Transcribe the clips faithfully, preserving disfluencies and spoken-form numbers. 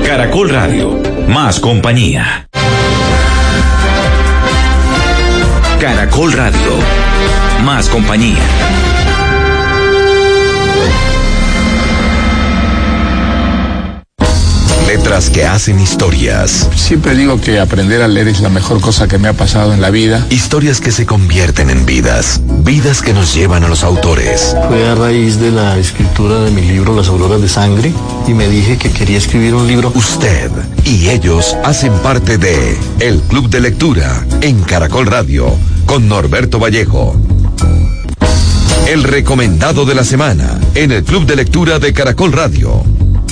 Caracol Radio, más compañía. Caracol Radio, más compañía. Letras que hacen historias. Siempre digo que aprender a leer es la mejor cosa que me ha pasado en la vida. Historias que se convierten en vidas. Vidas que nos llevan a los autores. Fue a raíz de la escritura de mi libro Las Auroras de Sangre y me dije que quería escribir un libro. Usted y ellos hacen parte de El Club de Lectura en Caracol Radio con Norberto Vallejo. El recomendado de la semana en el Club de Lectura de Caracol Radio.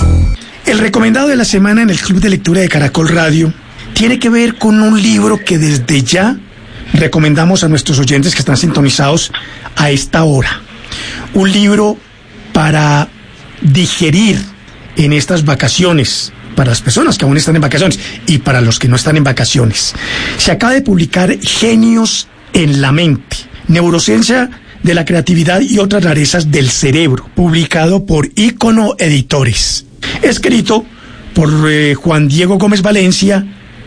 El recomendado de la semana en el Club de Lectura de Caracol Radio tiene que ver con un libro que desde ya recomendamos a nuestros oyentes que están sintonizados a esta hora. Un libro para digerir en estas vacaciones, para las personas que aún están en vacaciones y para los que no están en vacaciones. Se acaba de publicar Genios en la Mente, Neurociencia de la Creatividad y otras rarezas del cerebro, publicado por Ícono Editores. Escrito por eh, Juan Diego Gómez Valencia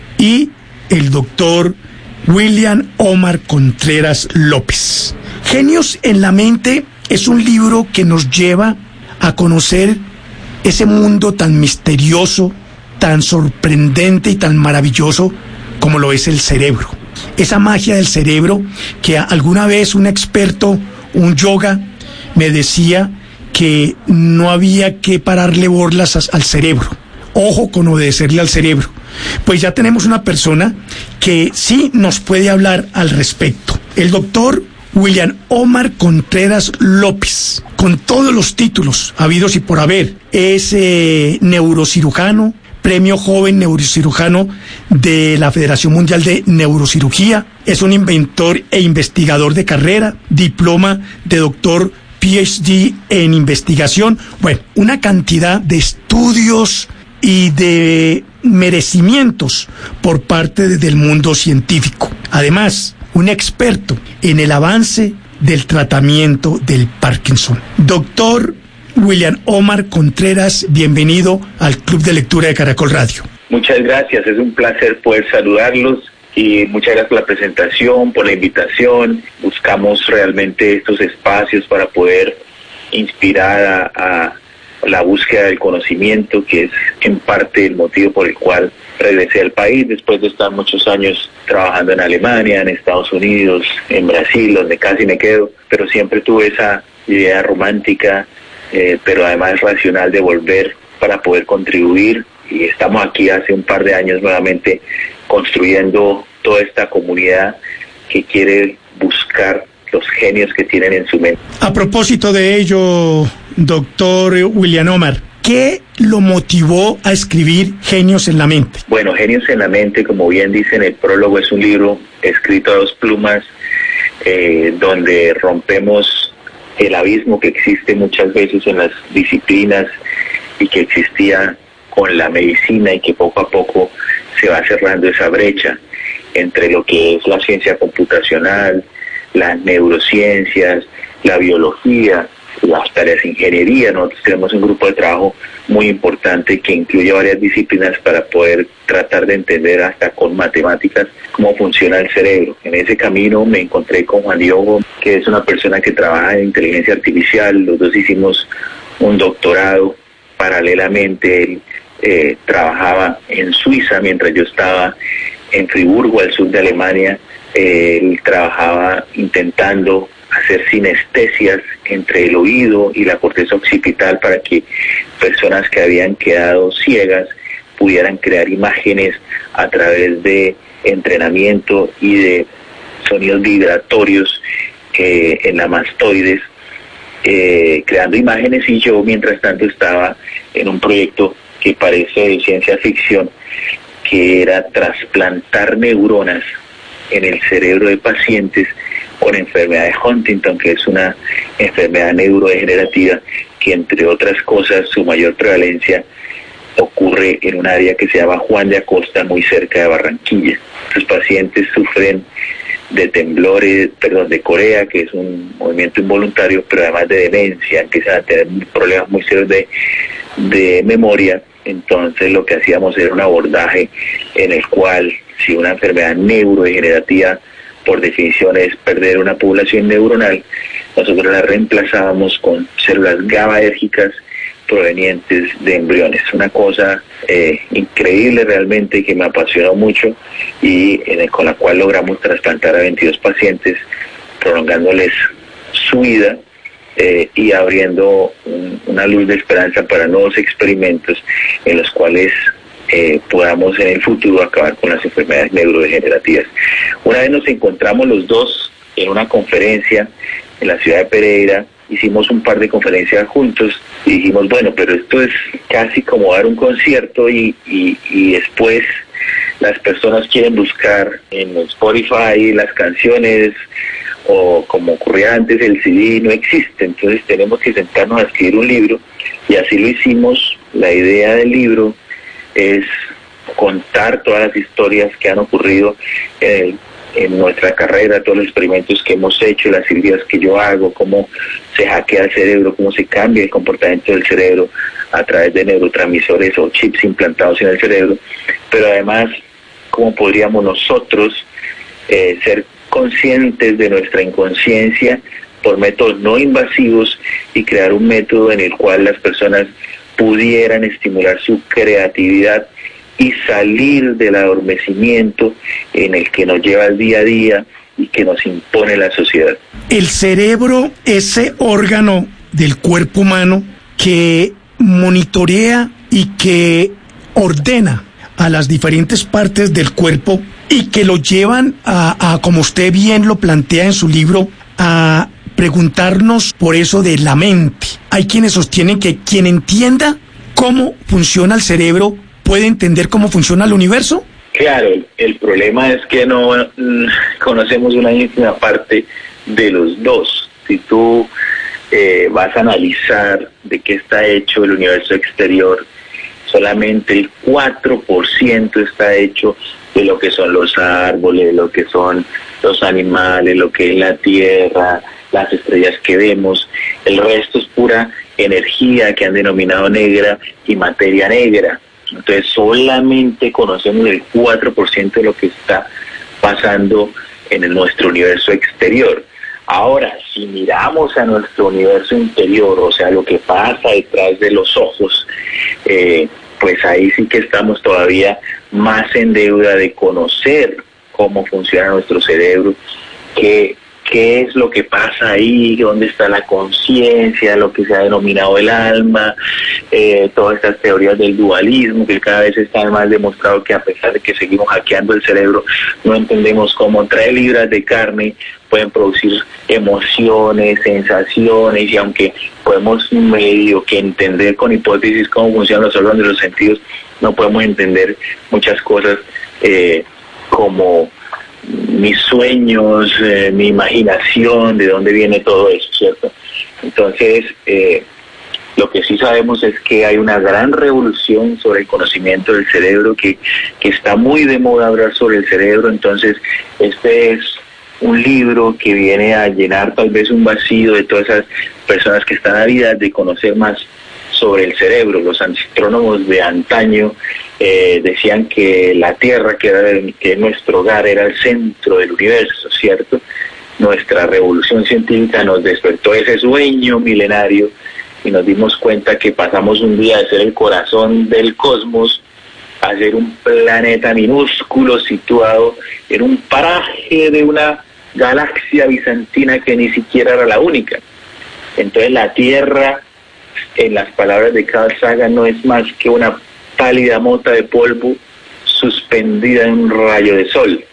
y el doctor William Omar Contreras López. Genios en la Mente es un libro que nos lleva a conocer ese mundo tan misterioso, tan sorprendente y tan maravilloso como lo es el cerebro. Esa magia del cerebro que alguna vez un experto, un yoga, me decía que no había que pararle borlas a, al cerebro. Ojo con obedecerle al cerebro. Pues ya tenemos una persona que sí nos puede hablar al respecto. El doctor William Omar Contreras López, con todos los títulos habidos y por haber. Es eh, neurocirujano, premio joven neurocirujano de la Federación Mundial de Neurocirugía. Es un inventor e investigador de carrera, diploma de doctor P H D en investigación. Bueno, una cantidad de estudios y de merecimientos por parte del mundo científico. Además, un experto en el avance del tratamiento del Parkinson. Doctor William Omar Contreras, bienvenido al Club de Lectura de Caracol Radio. Muchas gracias, es un placer poder saludarlos. Y muchas gracias por la presentación, por la invitación. Buscamos realmente estos espacios para poder inspirar a, a la búsqueda del conocimiento, que es en parte el motivo por el cual regresé al país después de estar muchos años trabajando en Alemania, en Estados Unidos, en Brasil, donde casi me quedo, pero siempre tuve esa idea romántica, eh, pero además racional de volver para poder contribuir. Y estamos aquí hace un par de años nuevamente construyendo toda esta comunidad que quiere buscar los genios que tienen en su mente. A propósito de ello, doctor William Omar, ¿qué lo motivó a escribir Genios en la Mente? Bueno, Genios en la Mente, como bien dice en el prólogo, es un libro escrito a dos plumas, eh, donde rompemos el abismo que existe muchas veces en las disciplinas y que existía con la medicina y que poco a poco se va cerrando esa brecha entre lo que es la ciencia computacional, las neurociencias, la biología, las tareas de ingeniería. Nosotros tenemos un grupo de trabajo muy importante que incluye varias disciplinas para poder tratar de entender hasta con matemáticas cómo funciona el cerebro. En ese camino me encontré con Juan Diego, que es una persona que trabaja en inteligencia artificial. Los dos hicimos un doctorado paralelamente. Él eh, trabajaba en Suiza mientras yo estaba en Friburgo, al sur de Alemania. Eh, él trabajaba intentando hacer sinestesias entre el oído y la corteza occipital para que personas que habían quedado ciegas pudieran crear imágenes a través de entrenamiento y de sonidos vibratorios eh, en la mastoides, eh, creando imágenes. Y yo mientras tanto estaba en un proyecto que parece de ciencia ficción, que era trasplantar neuronas en el cerebro de pacientes con enfermedad de Huntington, que es una enfermedad neurodegenerativa que, entre otras cosas, su mayor prevalencia ocurre en un área que se llama Juan de Acosta, muy cerca de Barranquilla. Los pacientes sufren de temblores, perdón, de corea, que es un movimiento involuntario, pero además de demencia, empiezan a tener problemas muy serios de, de memoria Entonces lo que hacíamos era un abordaje en el cual, si una enfermedad neurodegenerativa por definición es perder una población neuronal, nosotros la reemplazábamos con células GABAérgicas provenientes de embriones. Una cosa eh, increíble realmente, que me apasionó mucho, y en el, con la cual logramos trasplantar a veintidós pacientes, prolongándoles su vida eh, y abriendo un, una luz de esperanza para nuevos experimentos en los cuales eh, podamos en el futuro acabar con las enfermedades neurodegenerativas. Una vez nos encontramos los dos en una conferencia en la ciudad de Pereira, hicimos un par de conferencias juntos y dijimos, bueno, pero esto es casi como dar un concierto y, y, y después las personas quieren buscar en Spotify las canciones, o como ocurría antes el C D no existe, entonces tenemos que sentarnos a escribir un libro, y así lo hicimos. La idea del libro es contar todas las historias que han ocurrido en el en nuestra carrera, todos los experimentos que hemos hecho, las cirugías que yo hago, cómo se hackea el cerebro, cómo se cambia el comportamiento del cerebro a través de neurotransmisores o chips implantados en el cerebro, pero además cómo podríamos nosotros eh, ser conscientes de nuestra inconsciencia por métodos no invasivos y crear un método en el cual las personas pudieran estimular su creatividad y salir del adormecimiento en el que nos lleva el día a día y que nos impone la sociedad. El cerebro, ese órgano del cuerpo humano que monitorea y que ordena a las diferentes partes del cuerpo y que lo llevan a, a, como usted bien lo plantea en su libro, a preguntarnos por eso de la mente. Hay quienes sostienen que quien entienda cómo funciona el cerebro puede entender cómo funciona el universo. Claro, el, el problema es que no mm, conocemos una ínfima parte de los dos. Si tú eh, vas a analizar de qué está hecho el universo exterior, solamente el cuatro por ciento está hecho de lo que son los árboles, lo que son los animales, lo que es la tierra, las estrellas que vemos. El resto es pura energía que han denominado negra y materia negra. Entonces solamente conocemos el cuatro por ciento de lo que está pasando en el, nuestro universo exterior. Ahora, si miramos a nuestro universo interior, o sea, lo que pasa detrás de los ojos, eh, pues ahí sí que estamos todavía más en deuda de conocer cómo funciona nuestro cerebro, qué, qué es lo que pasa ahí, dónde está la conciencia, lo que se ha denominado el alma, eh, todas estas teorías del dualismo que cada vez está más demostrado que a pesar de que seguimos hackeando el cerebro, no entendemos cómo tres libras de carne pueden producir emociones, sensaciones, y aunque podemos medio que entender con hipótesis cómo funcionan los órganos de los sentidos, no podemos entender muchas cosas eh, como mis sueños, eh, mi imaginación, de dónde viene todo eso, ¿cierto? Entonces, eh, lo que sí sabemos es que hay una gran revolución sobre el conocimiento del cerebro, que, que está muy de moda hablar sobre el cerebro. Entonces, este es un libro que viene a llenar tal vez un vacío de todas esas personas que están ávidas de conocer más sobre el cerebro. Los astrónomos de antaño eh, decían que la Tierra, que, era el, que nuestro hogar, era el centro del universo, ¿cierto? Nuestra revolución científica nos despertó ese sueño milenario y nos dimos cuenta que pasamos un día de ser el corazón del cosmos a ser un planeta minúsculo situado en un paraje de una galaxia bizantina que ni siquiera era la única. Entonces la Tierra, en las palabras de Carl Sagan, no es más que una pálida mota de polvo suspendida en un rayo de sol.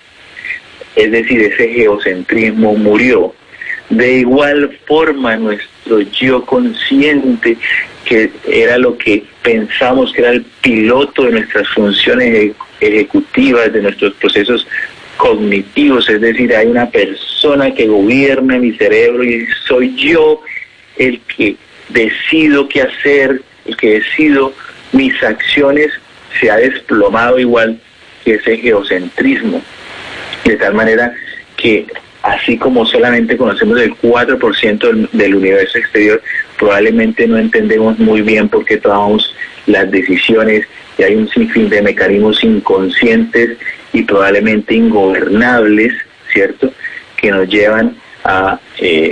Es decir, ese geocentrismo murió. De igual forma, nuestro yo consciente, que era lo que pensamos que era el piloto de nuestras funciones ejecutivas, de nuestros procesos cognitivos, es decir, hay una persona que gobierna mi cerebro y soy yo el que decido qué hacer, el que decido mis acciones, se ha desplomado igual que ese geocentrismo, de tal manera que así como solamente conocemos el cuatro por ciento del, del universo exterior, probablemente no entendemos muy bien por qué tomamos las decisiones, y hay un sinfín de mecanismos inconscientes y probablemente ingobernables, ¿cierto?, que nos llevan a eh,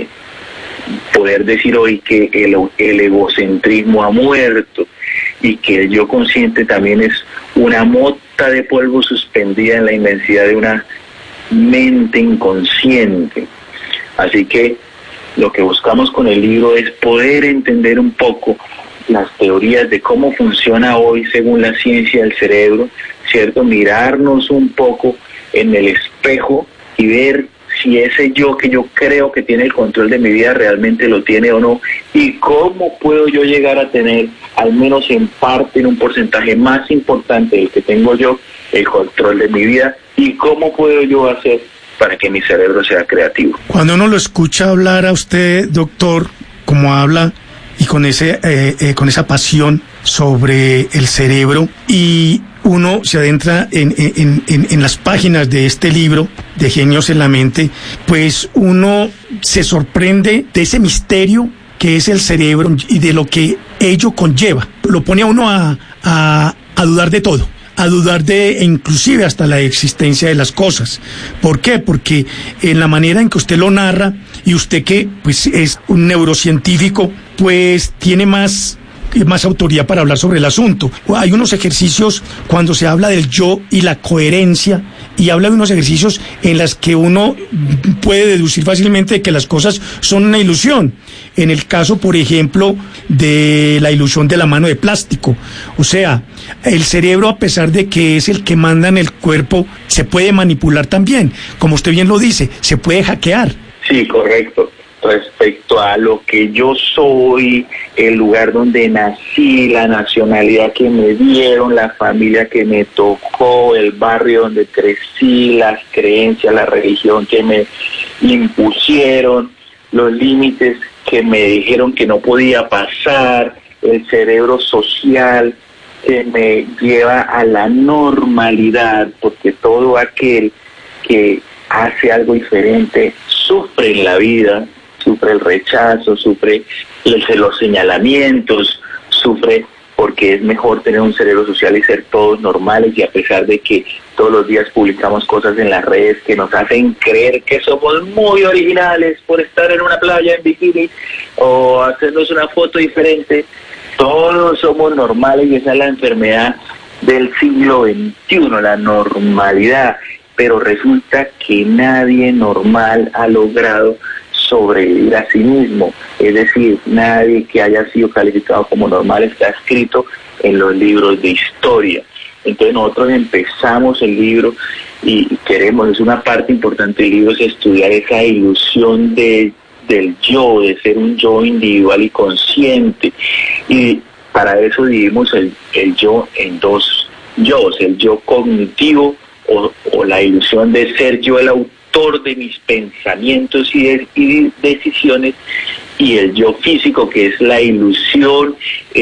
poder decir hoy que el, el egocentrismo ha muerto y que el yo consciente también es una mota de polvo suspendida en la inmensidad de una mente inconsciente. Así que lo que buscamos con el libro es poder entender un poco las teorías de cómo funciona hoy según la ciencia del cerebro, ¿cierto? Mirarnos un poco en el espejo y ver si ese yo que yo creo que tiene el control de mi vida realmente lo tiene o no, y cómo puedo yo llegar a tener, al menos en parte, en un porcentaje más importante del que tengo yo, el control de mi vida, y cómo puedo yo hacer para que mi cerebro sea creativo. Cuando uno lo escucha hablar a usted, doctor, como habla, y con ese eh, eh, con esa pasión sobre el cerebro, y uno se adentra en, en, en, en las páginas de este libro, de Genios en la Mente, pues uno se sorprende de ese misterio que es el cerebro y de lo que ello conlleva. Lo pone a uno a, a, a dudar de todo, a dudar de inclusive hasta la existencia de las cosas. ¿Por qué? Porque en la manera en que usted lo narra, y usted que pues es un neurocientífico, pues tiene más más autoridad para hablar sobre el asunto. Hay unos ejercicios cuando se habla del yo y la coherencia, y habla de unos ejercicios en los que uno puede deducir fácilmente que las cosas son una ilusión. En el caso, por ejemplo, de la ilusión de la mano de plástico. O sea, el cerebro, a pesar de que es el que manda en el cuerpo, se puede manipular también. Como usted bien lo dice, se puede hackear. Sí, correcto. Respecto a lo que yo soy, el lugar donde nací, la nacionalidad que me dieron, la familia que me tocó, el barrio donde crecí, las creencias, la religión que me impusieron, los límites que me dijeron que no podía pasar, el cerebro social que me lleva a la normalidad, porque todo aquel que hace algo diferente sufre en la vida, sufre el rechazo, sufre los señalamientos, sufre porque es mejor tener un cerebro social y ser todos normales, y a pesar de que todos los días publicamos cosas en las redes que nos hacen creer que somos muy originales por estar en una playa en bikini o hacernos una foto diferente, todos somos normales, y esa es la enfermedad del siglo veintiuno, la normalidad. Pero resulta que nadie normal ha logrado sobrevivir a sí mismo, es decir, nadie que haya sido calificado como normal está escrito en los libros de historia. Entonces nosotros empezamos el libro y queremos, es una parte importante del libro, es estudiar esa ilusión de, del yo, de ser un yo individual y consciente, y para eso dividimos el, el yo en dos yos, el yo cognitivo, O, o la ilusión de ser yo el autor de mis pensamientos y, de, y decisiones, y el yo físico, que es la ilusión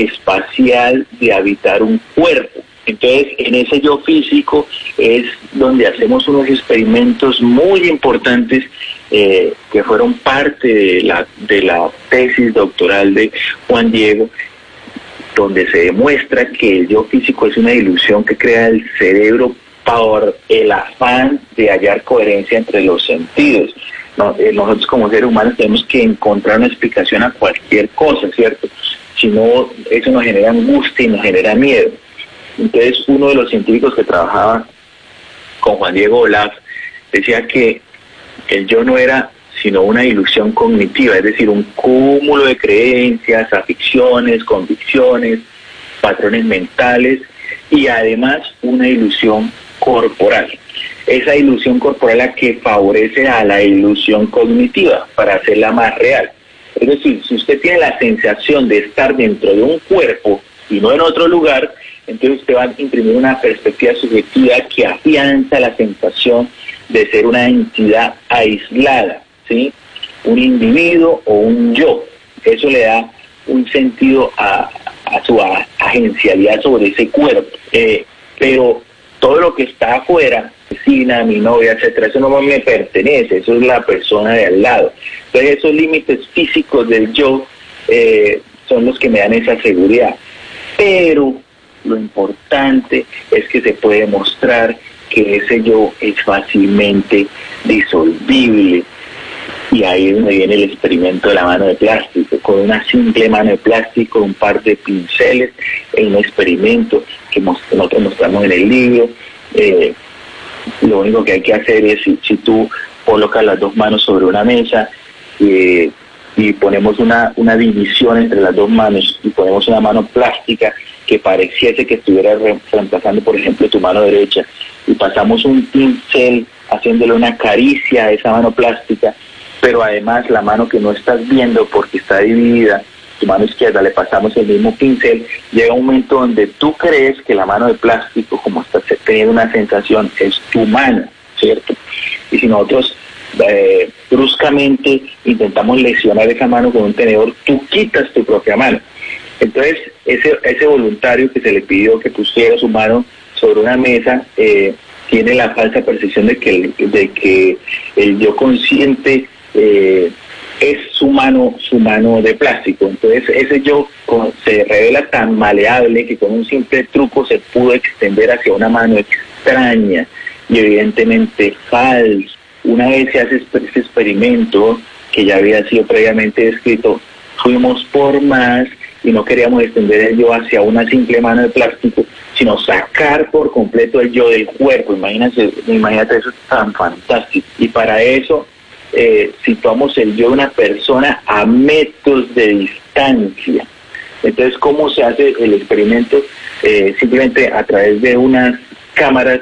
espacial de habitar un cuerpo. Entonces, en ese yo físico es donde hacemos unos experimentos muy importantes eh, que fueron parte de la, de la tesis doctoral de Juan Diego, donde se demuestra que el yo físico es una ilusión que crea el cerebro por el afán de hallar coherencia entre los sentidos. No, eh, nosotros como seres humanos tenemos que encontrar una explicación a cualquier cosa, ¿cierto? Si no, eso nos genera angustia y nos genera miedo. Entonces, uno de los científicos que trabajaba con Juan Diego Olaf decía que el yo no era sino una ilusión cognitiva, es decir, un cúmulo de creencias, aficiones, convicciones, patrones mentales, y además una ilusión corporal. Esa ilusión corporal la que favorece a la ilusión cognitiva para hacerla más real. Es decir, si usted tiene la sensación de estar dentro de un cuerpo y no en otro lugar, entonces usted va a imprimir una perspectiva subjetiva que afianza la sensación de ser una entidad aislada, ¿sí? Un individuo o un yo. Eso le da un sentido a, a su a, agencialidad sobre ese cuerpo. Eh, pero todo lo que está afuera vecina, mi novia, etcétera, eso no me pertenece, eso es la persona de al lado. Entonces esos límites físicos del yo eh, son los que me dan esa seguridad. Pero lo importante es que se puede mostrar que ese yo es fácilmente disolvible. Y ahí es donde viene el experimento de la mano de plástico. Con una simple mano de plástico, un par de pinceles, en un experimento que nosotros mostramos en el libro. Eh, lo único que hay que hacer es, si, si tú colocas las dos manos sobre una mesa eh, y ponemos una, una división entre las dos manos y ponemos una mano plástica que pareciese que estuviera re- reemplazando, por ejemplo, tu mano derecha, y pasamos un pincel haciéndole una caricia a esa mano plástica, pero además la mano que no estás viendo porque está dividida, tu mano izquierda, le pasamos el mismo pincel, llega un momento donde tú crees que la mano de plástico, como estás teniendo una sensación, es tu mano, ¿cierto? Y si nosotros eh, bruscamente intentamos lesionar esa mano con un tenedor, tú quitas tu propia mano. Entonces, ese, ese voluntario que se le pidió que pusiera su mano sobre una mesa, eh, tiene la falsa percepción de que el, de que el yo consciente eh, es su mano, su mano de plástico. Entonces ese yo con, se revela tan maleable que con un simple truco se pudo extender hacia una mano extraña y evidentemente falsa. Una vez se hace este experimento, que ya había sido previamente descrito, fuimos por más y no queríamos extender el yo hacia una simple mano de plástico, sino sacar por completo el yo del cuerpo. Imagínate, imagínate eso tan fantástico. Y para eso eh, situamos el yo de una persona a metros de distancia. Entonces, ¿cómo se hace el experimento? Eh, simplemente a través de unas cámaras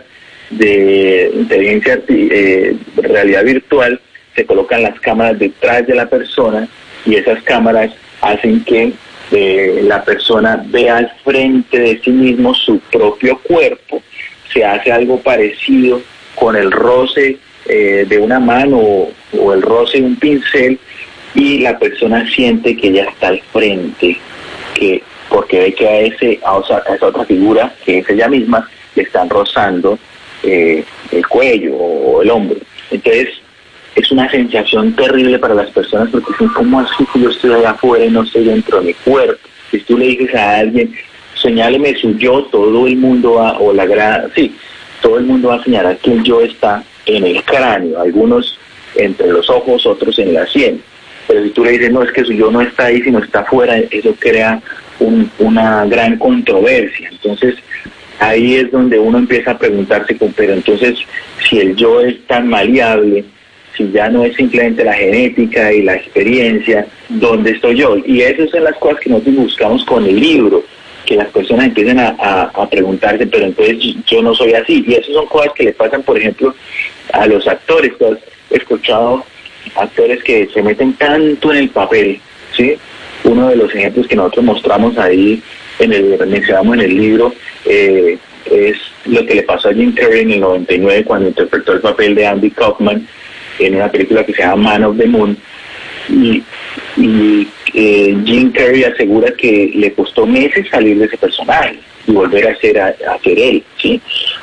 de inteligencia eh, realidad virtual, se colocan las cámaras detrás de la persona y esas cámaras hacen que eh, la persona vea al frente de sí mismo su propio cuerpo. Se hace algo parecido con el roce eh, de una mano o, o el roce de un pincel y la persona siente que ya está al frente, que porque ve que a, ese, a, osa, a esa otra figura, que es ella misma, le están rozando eh, el cuello o el hombro. Entonces, es una sensación terrible para las personas porque dicen, ¿cómo así que yo estoy allá afuera y no estoy dentro de mi cuerpo? Si tú le dices a alguien, señáleme su yo, todo el mundo va, o la gran, sí, todo el mundo va a señalar que el yo está en el cráneo, algunos entre los ojos, otros en la sien. Pero si tú le dices, no, es que su yo no está ahí, sino está afuera, eso crea un, una gran controversia. Entonces, ahí es donde uno empieza a preguntarse, pero entonces, si el yo es tan maleable, si ya no es simplemente la genética y la experiencia, ¿dónde estoy yo? Y esas son las cosas que nosotros buscamos con el libro, que las personas empiecen a, a, a preguntarse, pero entonces yo no soy así. Y esas son cosas que le pasan, por ejemplo, a los actores. Tú has escuchado actores que se meten tanto en el papel, ¿sí? Uno de los ejemplos que nosotros mostramos ahí, en el mencionamos en el libro, eh, es lo que le pasó a Jim Carrey en el noventa y nueve cuando interpretó el papel de Andy Kaufman en una película que se llama Man of the Moon, y, y eh, Jim Carrey asegura que le costó meses salir de ese personaje y volver a ser a, a ser él, ¿sí?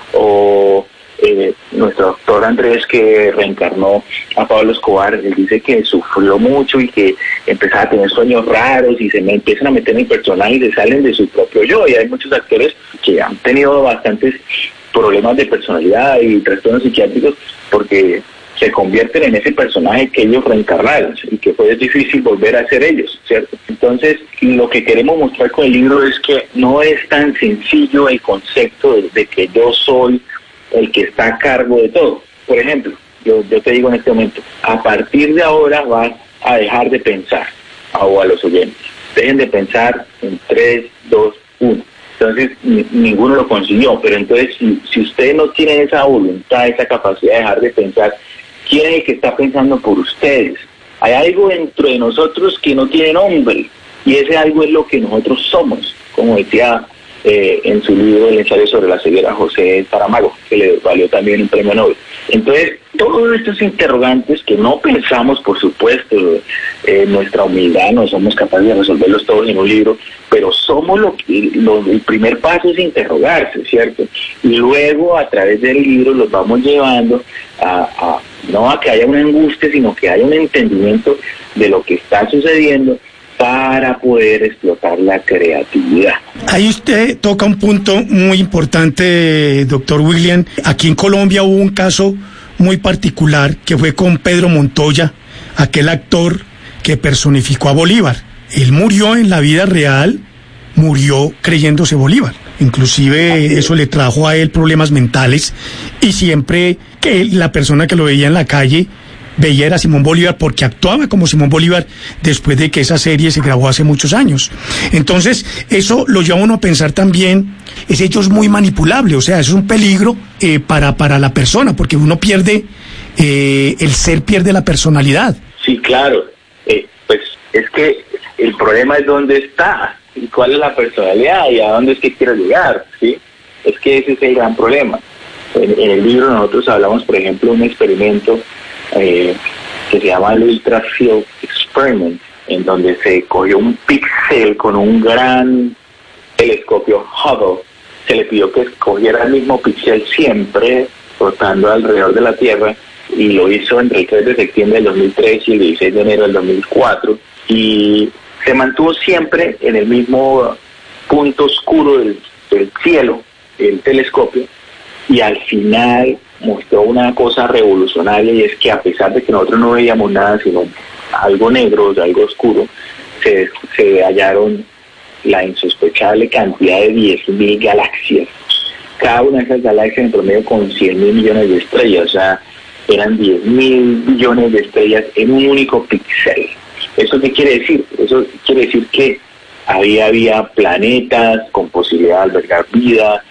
O eh, nuestro actor Andrés, que reencarnó a Pablo Escobar, él dice que sufrió mucho y que empezaba a tener sueños raros y se me empiezan a meter en el personaje y se salen de su propio yo. Y hay muchos actores que han tenido bastantes problemas de personalidad y trastornos psiquiátricos porque se convierten en ese personaje que ellos reencarnaron y que pues es difícil volver a ser ellos, ¿cierto? Entonces, lo que queremos mostrar con el libro es que no es tan sencillo el concepto de, de que yo soy el que está a cargo de todo. Por ejemplo, yo, yo te digo en este momento, a partir de ahora vas a dejar de pensar, o a los oyentes, dejen de pensar en tres, dos, uno. Entonces, ni, ninguno lo consiguió, pero entonces, si, si ustedes no tienen esa voluntad, esa capacidad de dejar de pensar, ¿quién es el que está pensando por ustedes? Hay algo dentro de nosotros que no tiene nombre, y ese algo es lo que nosotros somos, como decía eh, en su libro El ensayo sobre la ceguera José Saramago, que le valió también un premio Nobel. Entonces, todos estos interrogantes que no pensamos, por supuesto, eh, nuestra humildad, no somos capaces de resolverlos todos en un libro, pero somos lo que, lo, el primer paso es interrogarse, ¿cierto? Y luego, a través del libro, los vamos llevando a, a no a que haya una angustia, sino que haya un entendimiento de lo que está sucediendo para poder explotar la creatividad. Ahí usted toca un punto muy importante, doctor William. Aquí en Colombia hubo un caso muy particular que fue con Pedro Montoya, aquel actor que personificó a Bolívar. Él murió en la vida real, murió creyéndose Bolívar. Inclusive eso le trajo a él problemas mentales y siempre que la persona que lo veía en la calle veía era Simón Bolívar porque actuaba como Simón Bolívar después de que esa serie se grabó hace muchos años. Entonces, eso lo lleva a uno a pensar también, ese hecho es muy manipulable, o sea, eso es un peligro eh, para, para la persona, porque uno pierde, eh, el ser pierde la personalidad. Sí, claro, eh, pues es que el problema es dónde está y cuál es la personalidad y a dónde es que quiero llegar, ¿sí? Es que ese es el gran problema. En, en el libro nosotros hablamos, por ejemplo, de un experimento Eh, que se llama el Ultra Field Experiment, en donde se cogió un píxel con un gran telescopio Hubble, se le pidió que escogiera el mismo píxel siempre rotando alrededor de la Tierra, y lo hizo entre el tres de septiembre del dos mil tres y el dieciséis de enero del dos mil cuatro, y se mantuvo siempre en el mismo punto oscuro del, del cielo, el telescopio, y al final mostró una cosa revolucionaria, y es que a pesar de que nosotros no veíamos nada sino algo negro, o sea, algo oscuro, se, se hallaron la insospechable cantidad de diez mil galaxias, cada una de esas galaxias en promedio con cien mil millones de estrellas, o sea, eran diez mil billones de estrellas en un único píxel. ¿Eso qué quiere decir? Eso quiere decir que había, había planetas con posibilidad de albergar vida,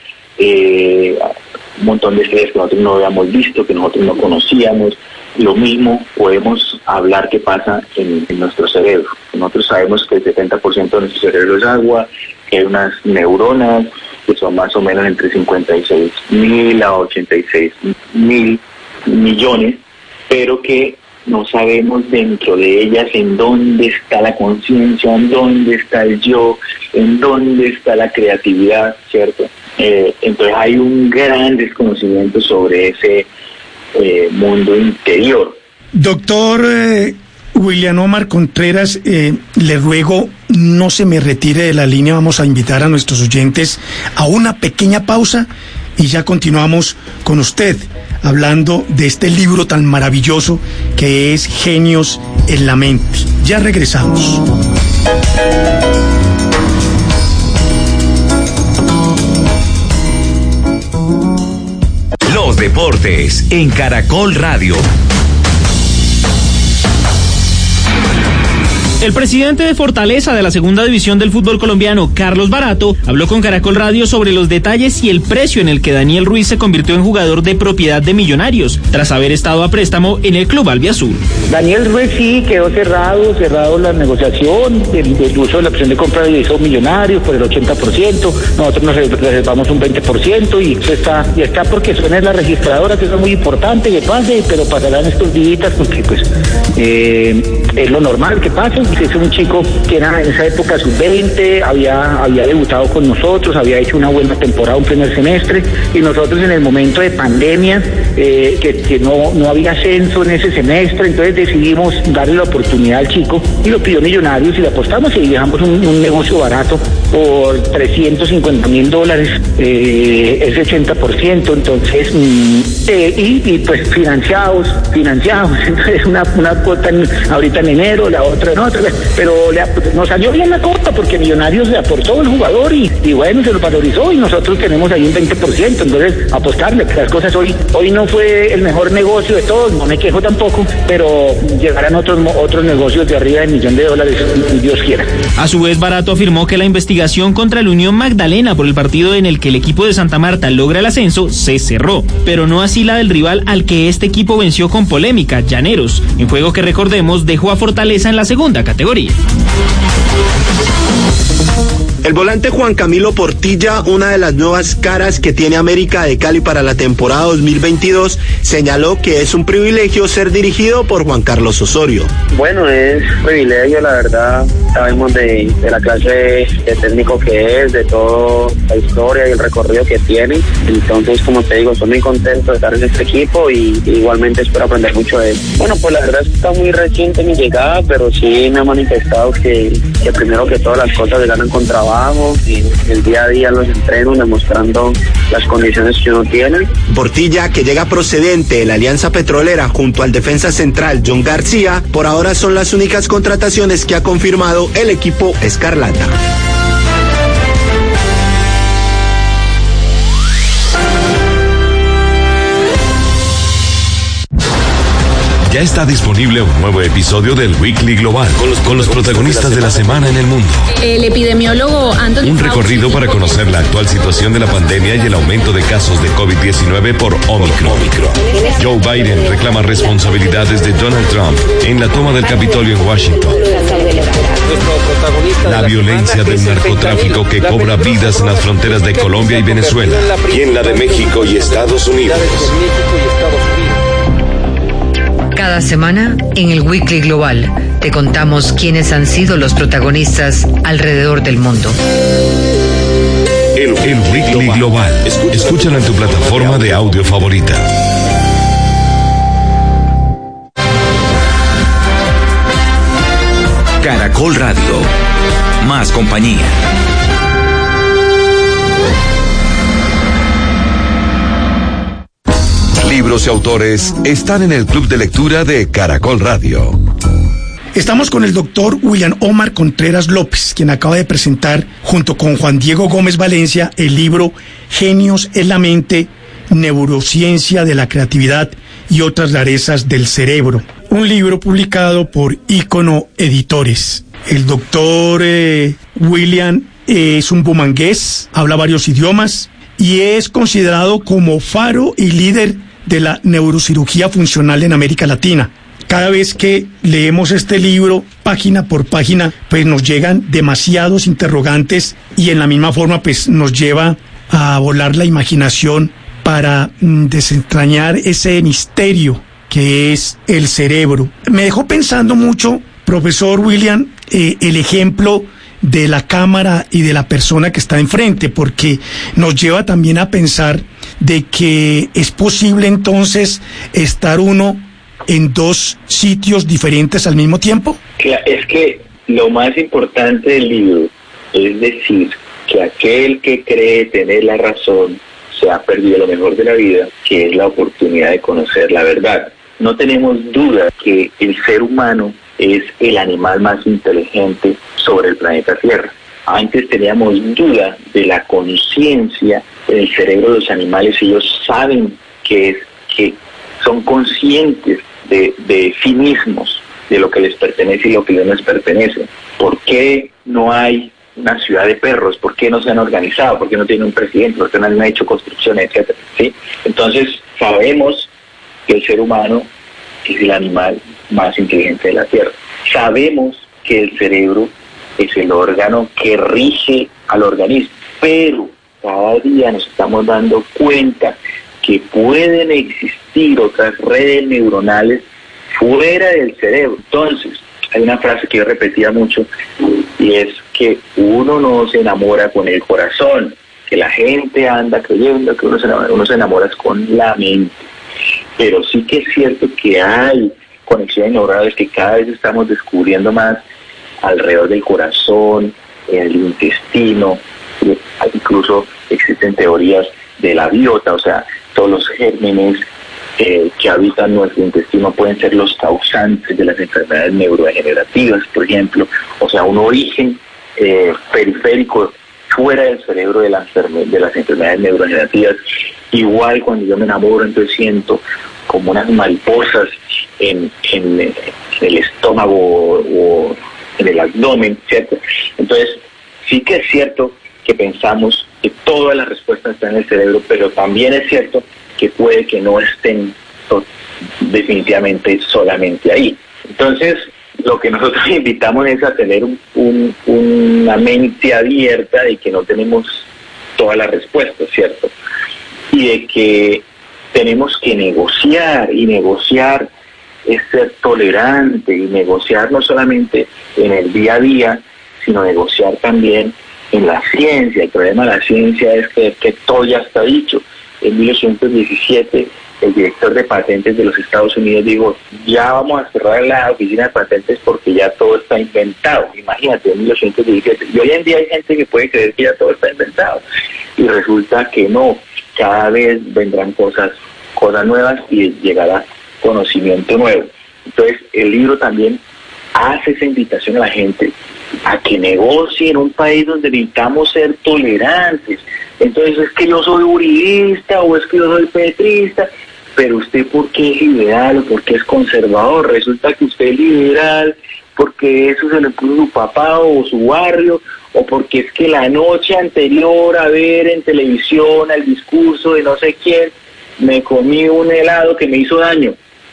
eh, un montón de estrellas que nosotros no habíamos visto, que nosotros no conocíamos. Lo mismo podemos hablar que pasa en, en nuestro cerebro. Nosotros sabemos que el setenta por ciento de nuestro cerebro es agua, que hay unas neuronas que son más o menos entre cincuenta y seis mil a ochenta y seis mil millones, pero que no sabemos dentro de ellas en dónde está la conciencia, en dónde está el yo, en dónde está la creatividad, ¿cierto? Eh, entonces hay un gran desconocimiento sobre ese eh, mundo interior. Doctor eh, William Omar Contreras, eh, le ruego no se me retire de la línea. Vamos a invitar a nuestros oyentes a una pequeña pausa y ya continuamos con usted hablando de este libro tan maravilloso que es Genios en la Mente. Ya regresamos. Los deportes en Caracol Radio. El presidente de Fortaleza de la segunda división del fútbol colombiano, Carlos Barato, habló con Caracol Radio sobre los detalles y el precio en el que Daniel Ruiz se convirtió en jugador de propiedad de Millonarios, tras haber estado a préstamo en el club albiazul. Daniel Ruiz sí quedó cerrado, cerrado la negociación, el, el uso de la opción de compra de hizo Millonarios por el ochenta por ciento, nosotros nos reservamos un veinte por ciento y eso está, y está porque suena en la registradora, que eso es muy importante que pase, pero pasarán estos días porque pues eh, es lo normal que pase. Es un chico que era en esa época sub veinte, había, había debutado con nosotros, había hecho una buena temporada, un primer semestre, y nosotros en el momento de pandemia, eh, que, que no, no había ascenso en ese semestre, entonces decidimos darle la oportunidad al chico, y lo pidió Millonarios y le apostamos y dejamos un, un negocio barato por trescientos cincuenta mil dólares, eh, ese ochenta por ciento, entonces, mm, eh, y, y pues financiados, financiados, entonces una, una cuota en, ahorita en enero, la otra en otra, pero le, nos salió bien la cosa porque Millonarios le aportó al jugador y, y bueno, se lo valorizó y nosotros tenemos ahí un veinte por ciento, entonces apostarle, las cosas hoy hoy no fue el mejor negocio de todos, no me quejo tampoco, pero llegarán otros otros negocios de arriba de millón de dólares, Dios quiera. A su vez, Barato afirmó que la investigación contra la Unión Magdalena por el partido en el que el equipo de Santa Marta logra el ascenso se cerró, pero no así la del rival al que este equipo venció con polémica, Llaneros, en juego que recordemos dejó a Fortaleza en la segunda categoría. El volante Juan Camilo Portilla, una de las nuevas caras que tiene América de Cali para la temporada dos mil veintidós, señaló que es un privilegio ser dirigido por Juan Carlos Osorio. Bueno, es privilegio, la verdad. Sabemos de, de la clase de, de técnico que es, de toda la historia y el recorrido que tiene. Entonces, como te digo, estoy muy contento de estar en este equipo y, y igualmente espero aprender mucho de él. Bueno, pues la verdad es que está muy reciente mi llegada, pero sí me ha manifestado que, que primero que todas las cosas se ganan con trabajo y el día a día los entrenos demostrando las condiciones que uno tiene. Portilla, que llega procedente de la Alianza Petrolera junto al defensa central John García, por ahora son las únicas contrataciones que ha confirmado el equipo Escarlata. Ya está disponible un nuevo episodio del Weekly Global con los, con los protagonistas de la semana en el mundo. El epidemiólogo Anthony Un recorrido para conocer la actual situación de la pandemia y el aumento de casos de COVID diecinueve por Omicron. Joe Biden reclama responsabilidades de Donald Trump en la toma del Capitolio en Washington. La violencia del narcotráfico que cobra vidas en las fronteras de Colombia y Venezuela y en la de México y Estados Unidos. Cada semana, en el Weekly Global, te contamos quiénes han sido los protagonistas alrededor del mundo. El, el Weekly Global. Escúchalo en tu plataforma de audio favorita. Caracol Radio. Más compañía. Libros y autores están en el Club de Lectura de Caracol Radio. Estamos con el doctor William Omar Contreras López, quien acaba de presentar, junto con Juan Diego Gómez Valencia, el libro Genios en la mente, neurociencia de la creatividad y otras rarezas del cerebro. Un libro publicado por Ícono Editores. El doctor eh, William eh, es un bumangués, habla varios idiomas y es considerado como faro y líder de la neurocirugía funcional en América Latina. Cada vez que leemos este libro, página por página, pues nos llegan demasiados interrogantes y en la misma forma pues nos lleva a volar la imaginación para mm, desentrañar ese misterio que es el cerebro. Me dejó pensando mucho, profesor William, eh, el ejemplo de la cámara y de la persona que está enfrente, porque nos lleva también a pensar de que es posible entonces estar uno en dos sitios diferentes al mismo tiempo. Es que lo más importante del libro es decir que aquel que cree tener la razón se ha perdido lo mejor de la vida, que es la oportunidad de conocer la verdad. No tenemos duda que el ser humano es el animal más inteligente sobre el planeta Tierra. Antes teníamos duda de la conciencia del cerebro de los animales. Ellos saben que, es, que son conscientes de, de sí mismos, de lo que les pertenece y lo que no les pertenece. ¿Por qué no hay una ciudad de perros? ¿Por qué no se han organizado? ¿Por qué no tienen un presidente? ¿Por qué no han hecho construcciones, etcétera? ¿Sí? Entonces sabemos que el ser humano es el animal más inteligente de la Tierra. Sabemos que el cerebro es el órgano que rige al organismo, pero cada día nos estamos dando cuenta que pueden existir otras redes neuronales fuera del cerebro. Entonces, hay una frase que yo repetía mucho y es que uno no se enamora con el corazón, que la gente anda creyendo que uno se enamora, uno se enamora con la mente. Pero sí que es cierto que hay conexiones neuronales que cada vez estamos descubriendo más alrededor del corazón, en el intestino, incluso existen teorías de la biota, o sea, todos los gérmenes eh, que habitan nuestro intestino pueden ser los causantes de las enfermedades neurodegenerativas, por ejemplo, o sea, un origen eh, periférico fuera del cerebro de las, de las enfermedades neurodegenerativas. Igual cuando yo me enamoro, entonces siento como unas mariposas en, en, en el estómago o en el abdomen, ¿cierto? Entonces, sí que es cierto que pensamos que todas las respuestas están en el cerebro, pero también es cierto que puede que no estén definitivamente solamente ahí. Entonces, lo que nosotros invitamos es a tener un, un, una mente abierta de que no tenemos todas las respuestas, ¿cierto? Y de que tenemos que negociar, y negociar es ser tolerante, y negociar no solamente en el día a día, sino negociar también en la ciencia. El problema de la ciencia es que, que todo ya está dicho. En mil ochocientos diecisiete, el director de patentes de los Estados Unidos dijo, ya vamos a cerrar la oficina de patentes porque ya todo está inventado. Imagínate, en mil ochocientos diecisiete. Y hoy en día hay gente que puede creer que ya todo está inventado. Y resulta que no. Cada vez vendrán cosas, cosas nuevas y llegará conocimiento nuevo. Entonces, el libro también hace esa invitación a la gente a que negocie en un país donde necesitamos ser tolerantes. Entonces, es que yo soy uribista o es que yo soy petrista, pero usted, ¿por qué es liberal o por qué es conservador? Resulta que usted es liberal porque eso se le puso su papá o su barrio, o porque es que la noche anterior a ver en televisión el discurso de no sé quién, me comí un helado que me hizo daño.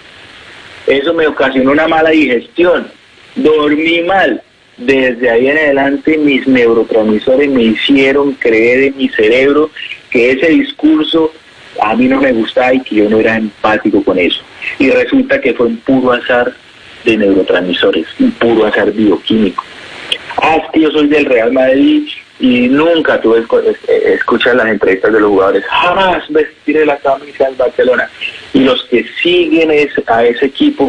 Eso me ocasionó una mala digestión, dormí mal. Desde ahí en adelante mis neurotransmisores me hicieron creer en mi cerebro que ese discurso a mí no me gustaba y que yo no era empático con eso. Y resulta que fue un puro azar de neurotransmisores, un puro azar bioquímico. Ah, es que yo soy del Real Madrid y nunca tuve escuchar las entrevistas de los jugadores, jamás vestiré la camisa del Barcelona. Y los que siguen es, a ese equipo,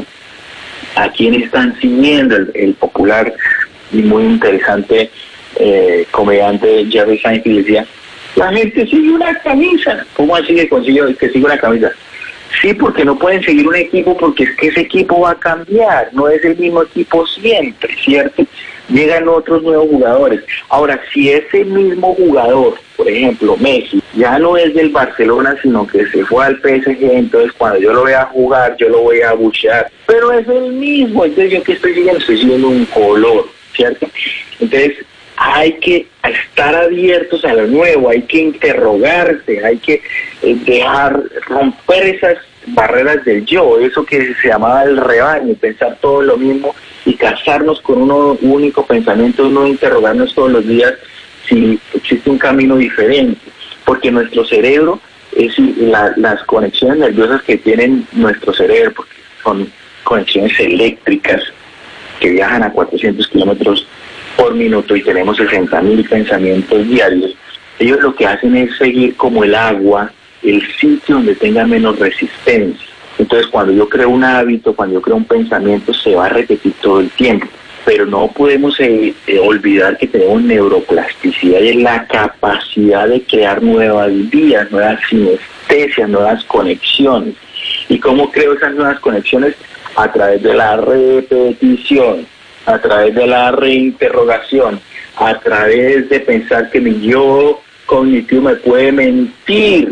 a quienes están siguiendo el, el popular y muy interesante eh, comediante Jerry Seinfeld decía, la gente sigue una camisa. ¿Cómo así que consigue que sigue una camisa? Sí, porque no pueden seguir un equipo porque es que ese equipo va a cambiar, no es el mismo equipo siempre, ¿cierto? Llegan otros nuevos jugadores. Ahora, si ese mismo jugador, por ejemplo, Messi, ya no es del Barcelona, sino que se fue al P S G, entonces cuando yo lo vea jugar, yo lo voy a abuchear. Pero es el mismo, entonces yo que estoy siguiendo, estoy siguiendo un color, ¿cierto? Entonces, hay que estar abiertos a lo nuevo, hay que interrogarse, hay que eh, dejar, romper esas barreras del yo, eso que se llamaba el rebaño, pensar todo lo mismo y casarnos con un único pensamiento, no interrogarnos todos los días si existe un camino diferente, porque nuestro cerebro, es la, las conexiones nerviosas que tienen nuestro cerebro, porque son conexiones eléctricas que viajan a cuatrocientos kilómetros por minuto y tenemos sesenta mil pensamientos diarios, ellos lo que hacen es seguir como el agua, el sitio donde tenga menos resistencia. Entonces, cuando yo creo un hábito, cuando yo creo un pensamiento, se va a repetir todo el tiempo. Pero no podemos eh, eh, olvidar que tenemos neuroplasticidad y es la capacidad de crear nuevas vías, nuevas sinestesias, nuevas conexiones. ¿Y cómo creo esas nuevas conexiones? A través de la repetición, a través de la reinterrogación, a través de pensar que mi yo cognitivo me puede mentir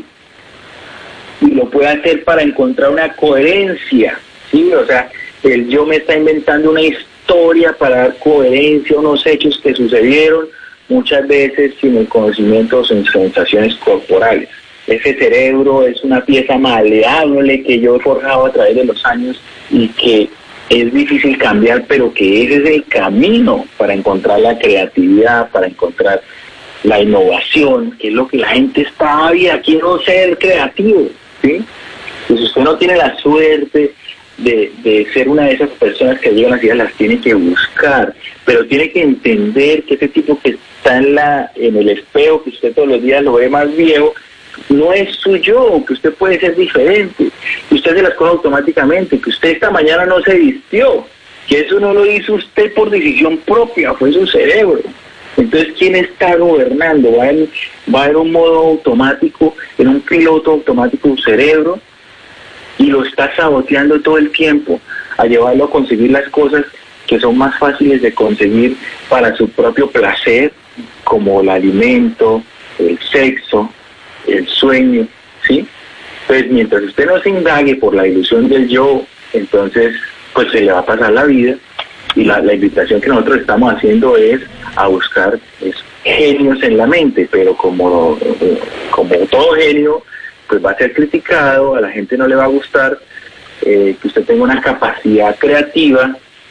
y lo puede hacer para encontrar una coherencia, ¿sí? O sea, el yo me está inventando una historia para dar coherencia a unos hechos que sucedieron muchas veces sin el conocimiento o sin sensaciones corporales. Ese cerebro es una pieza maleable que yo he forjado a través de los años y que es difícil cambiar, pero que ese es el camino para encontrar la creatividad, para encontrar la innovación, que es lo que la gente está ávida, quiero ser creativo, ¿sí? Pues usted no tiene la suerte de, de ser una de esas personas que llegan a las ideas, las tiene que buscar, pero tiene que entender que ese tipo que está en, la, en el espejo, que usted todos los días lo ve más viejo, no es su yo, que usted puede ser diferente, que usted hace las cosas automáticamente, que usted esta mañana no se vistió, que eso no lo hizo usted por decisión propia, fue su cerebro. Entonces, ¿quién está gobernando? Va en, va en un modo automático, en un piloto automático su cerebro, y lo está saboteando todo el tiempo a llevarlo a conseguir las cosas que son más fáciles de conseguir para su propio placer, como el alimento, el sexo, el sueño, ¿sí? Pues mientras usted no se indague por la ilusión del yo, entonces pues se le va a pasar la vida, y la, la invitación que nosotros estamos haciendo es a buscar es, genios en la mente, pero como, como todo genio, pues va a ser criticado, a la gente no le va a gustar, eh, que usted tenga una capacidad creativa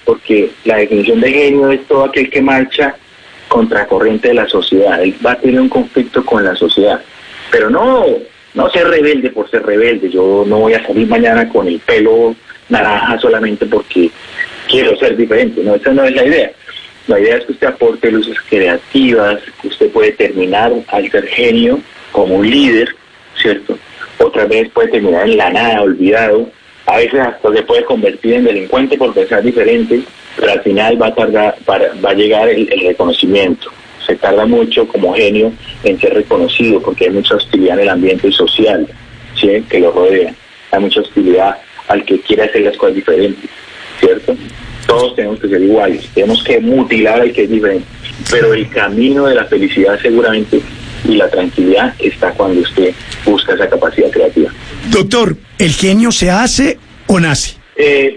porque la definición de genio es todo aquel que marcha contracorriente de la sociedad. Él va a tener un conflicto con la sociedad, pero no, no ser rebelde por ser rebelde. Yo no voy a salir mañana con el pelo naranja solamente porque quiero ser diferente, no, esa no es la idea. La idea es que usted aporte luces creativas, que usted puede terminar al ser genio como un líder, ¿cierto? Otra vez puede terminar en la nada, olvidado. A veces hasta se puede convertir en delincuente por pensar diferente, pero al final va a tardar, para, va a llegar el, el reconocimiento. Se tarda mucho como genio en ser reconocido porque hay mucha hostilidad en el ambiente social, ¿sí?, que lo rodea. Hay mucha hostilidad al que quiere hacer las cosas diferentes, ¿cierto? Todos tenemos que ser iguales, tenemos que mutilar al que es diferente, pero el camino de la felicidad seguramente y la tranquilidad está cuando usted busca esa capacidad creativa. Doctor, ¿el genio se hace o nace? Eh,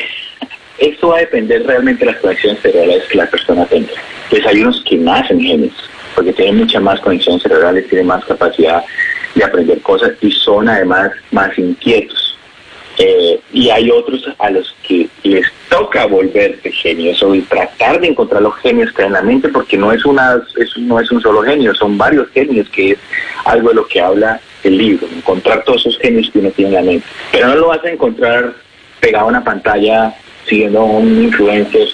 eso va a depender realmente de las conexiones cerebrales que la persona tenga. Pues hay unos que nacen genios, porque tienen muchas más conexiones cerebrales, tienen más capacidad de aprender cosas y son además más inquietos. Eh, y hay otros a los que les toca volverse genios o tratar de encontrar los genios que hay en la mente, porque no es una es, no es un solo genio, son varios genios, que es algo de lo que habla el libro, encontrar todos esos genios que uno tiene en la mente. Pero no lo vas a encontrar pegado a una pantalla siguiendo a un influencer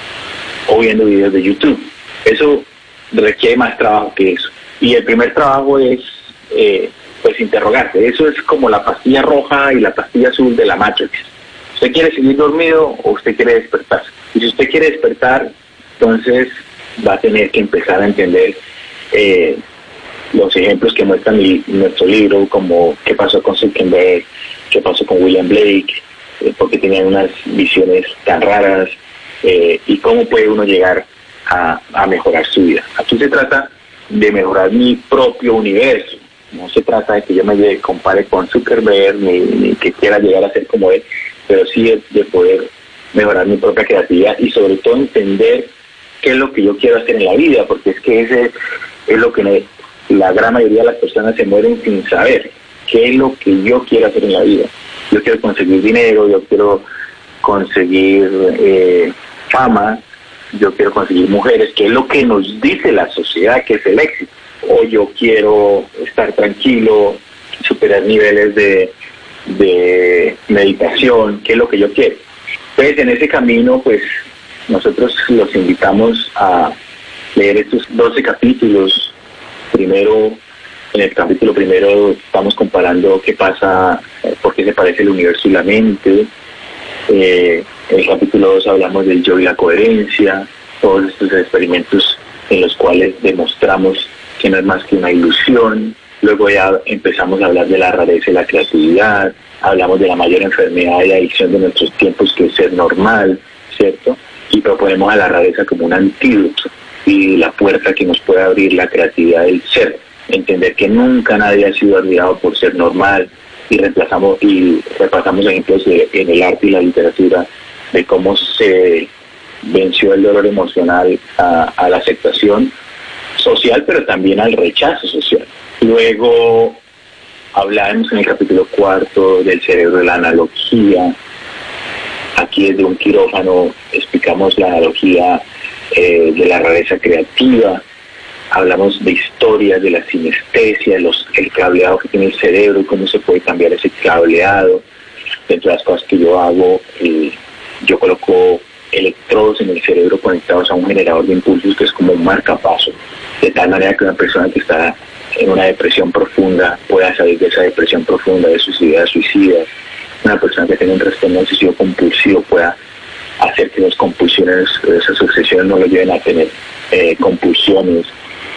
o viendo videos de YouTube. Eso requiere más trabajo que eso. Y el primer trabajo es eh, pues interrogarse. Eso es como la pastilla roja y la pastilla azul de la Matrix. ¿Usted quiere seguir dormido o usted quiere despertar? Y si usted quiere despertar, entonces va a tener que empezar a entender eh, los ejemplos que muestran mi, nuestro libro, como qué pasó con Zuckerberg, qué pasó con William Blake, eh, porque tenían unas visiones tan raras, eh, y cómo puede uno llegar a, a mejorar su vida. Aquí se trata de mejorar mi propio universo. No se trata de que yo me compare con Zuckerberg, ni, ni que quiera llegar a ser como él, pero sí de, de poder mejorar mi propia creatividad y sobre todo entender qué es lo que yo quiero hacer en la vida, porque es que ese es lo que me, la gran mayoría de las personas se mueren sin saber qué es lo que yo quiero hacer en la vida. Yo quiero conseguir dinero, yo quiero conseguir eh, fama, yo quiero conseguir mujeres, que es lo que nos dice la sociedad que es el éxito. O yo quiero estar tranquilo, superar niveles de, de meditación, que es lo que yo quiero. Entonces, en ese camino, pues, nosotros los invitamos a leer estos doce capítulos. Primero, en el capítulo primero estamos comparando qué pasa, por qué se parece el universo y la mente. Eh, en el capítulo dos hablamos del yo y la coherencia, todos estos experimentos en los cuales demostramos que no es más que una ilusión. Luego ya empezamos a hablar de la rareza y la creatividad, hablamos de la mayor enfermedad y adicción de nuestros tiempos, que es ser normal, ¿cierto? Y proponemos a la rareza como un antídoto y la puerta que nos puede abrir la creatividad del ser. Entender que nunca nadie ha sido admirado por ser normal, y reemplazamos y repasamos ejemplos de, en el arte y la literatura de cómo se venció el dolor emocional a, a la aceptación social, pero también al rechazo social. Luego hablamos en el capítulo cuarto del cerebro, de la analogía. Aquí desde un quirófano explicamos la analogía eh, de la rareza creativa. Hablamos de historias, de la sinestesia, los, el cableado que tiene el cerebro y cómo se puede cambiar ese cableado. Dentro de las cosas que yo hago, eh, yo coloco electrodos en el cerebro conectados a un generador de impulsos que es como un marcapaso, de tal manera que una persona que está en una depresión profunda pueda salir de esa depresión profunda, de sus ideas suicidas. Una persona que tiene un trastorno obsesivo compulsivo pueda hacer que las compulsiones, esas obsesiones no lo lleven a tener eh, compulsiones.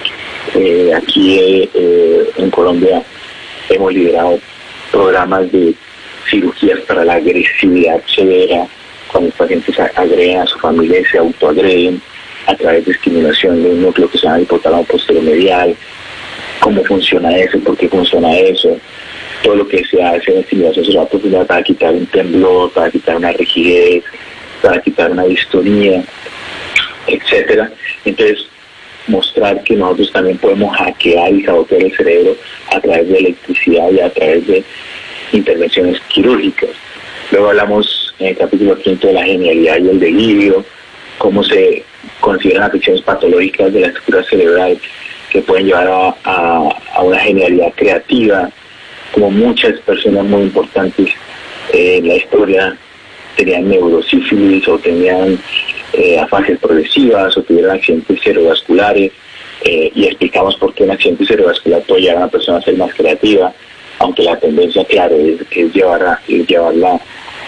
Eh, aquí eh, eh, en Colombia hemos liderado programas de cirugías para la agresividad severa, cuando los pacientes agreden a su familia y se autoagreden a través de estimulación de un núcleo que se llama hipotálamo posteromedial. ¿Cómo funciona eso? ¿Por qué funciona eso? Todo lo que se hace en estimulación cerebral profunda para quitar un temblor, para quitar una rigidez, para quitar una distonía, etcétera. Entonces, mostrar que nosotros también podemos hackear y sabotear el cerebro a través de electricidad y a través de intervenciones quirúrgicas. Luego hablamos en el capítulo quinto de la genialidad y el delirio, cómo se consideran afecciones patológicas de la estructura cerebral que pueden llevar a, a, a una genialidad creativa, como muchas personas muy importantes eh, en la historia tenían neurosífilis o tenían eh, afasias progresivas o tuvieron accidentes cerebrovasculares, eh, y explicamos por qué un accidente cerebrovascular puede llevar a una persona a ser más creativa, aunque la tendencia, claro, es, es, llevar a, es llevarla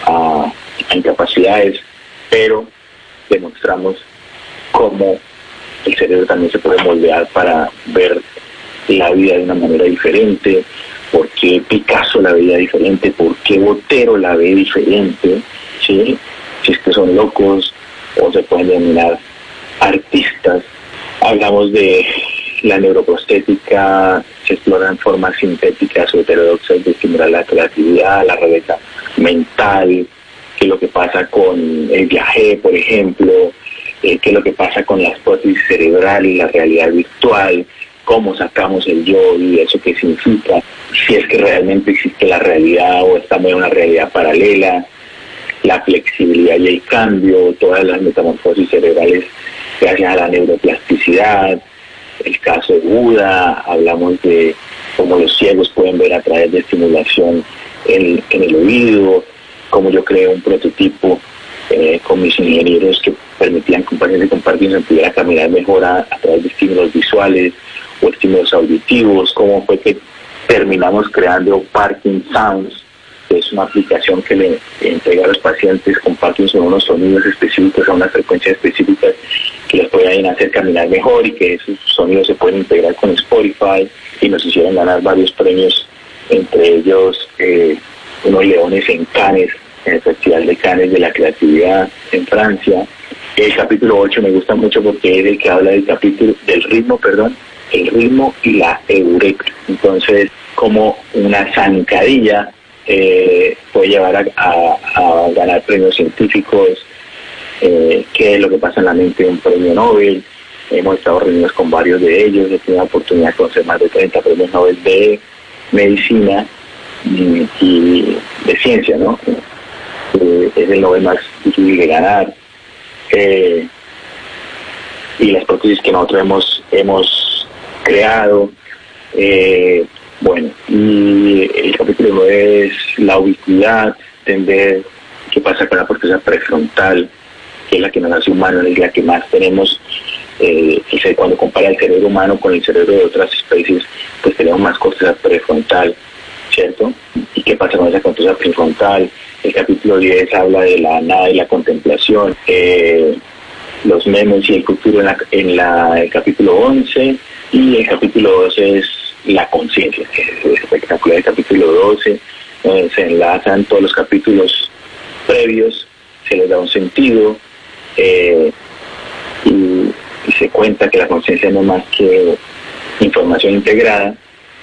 a, a incapacidades, pero demostramos cómo el cerebro también se puede moldear para ver la vida de una manera diferente, por qué Picasso la veía diferente, por qué Botero la ve diferente, ¿sí? Si es que son locos o se pueden denominar artistas. Hablamos de la neuroprostética, se exploran formas sintéticas o heterodoxas de estimular la creatividad, la rebeca mental, qué es lo que pasa con el viaje, por ejemplo, eh, qué es lo que pasa con la prótesis cerebral y la realidad virtual, cómo sacamos el yo y eso qué significa, si es que realmente existe la realidad o estamos en una realidad paralela, la flexibilidad y el cambio, todas las metamorfosis cerebrales gracias a la neuroplasticidad, el caso de Buda, hablamos de cómo los ciegos pueden ver a través de estimulación en, en el oído, cómo yo creé un prototipo eh, con mis ingenieros que permitían que un paciente con Parkinson pudiera caminar mejor a, a través de estímulos visuales o estímulos auditivos, cómo fue que terminamos creando Parkin Sounds, que es una aplicación que le entrega a los pacientes con Parkinson unos sonidos específicos a unas frecuencias específicas que les pueden hacer caminar mejor y que esos sonidos se pueden integrar con Spotify, y nos hicieron ganar varios premios, entre ellos eh, unos leones en Cannes, en el Festival de Cannes de la Creatividad en Francia. El capítulo ocho me gusta mucho porque es el que habla del capítulo del ritmo, perdón, el ritmo y la eureka. Entonces, como una zancadilla eh, puede llevar a, a, a ganar premios científicos, eh, qué es lo que pasa en la mente de un premio Nobel. Hemos estado reunidos con varios de ellos, he tenido la oportunidad de conocer más de treinta premios Nobel de medicina y, y de ciencia, ¿no? Eh, es el Nobel más difícil de ganar. Eh, y las prótesis que nosotros hemos, hemos creado. Eh, bueno, y el capítulo nueve es la ubicuidad, entender qué pasa con la corteza prefrontal, que es la que nos hace humanos, es la que más tenemos. Eh, y cuando compara el cerebro humano con el cerebro de otras especies, pues tenemos más corteza prefrontal, ¿cierto? ¿Y qué pasa con esa corteza prefrontal? El capítulo diez habla de la nada y la contemplación, eh, los memes y el futuro en, la, en la, el capítulo once, y el capítulo doce es la conciencia, que es espectacular. El capítulo doce, eh, se enlazan todos los capítulos previos, se les da un sentido, eh, y, y se cuenta que la conciencia no es más que información integrada,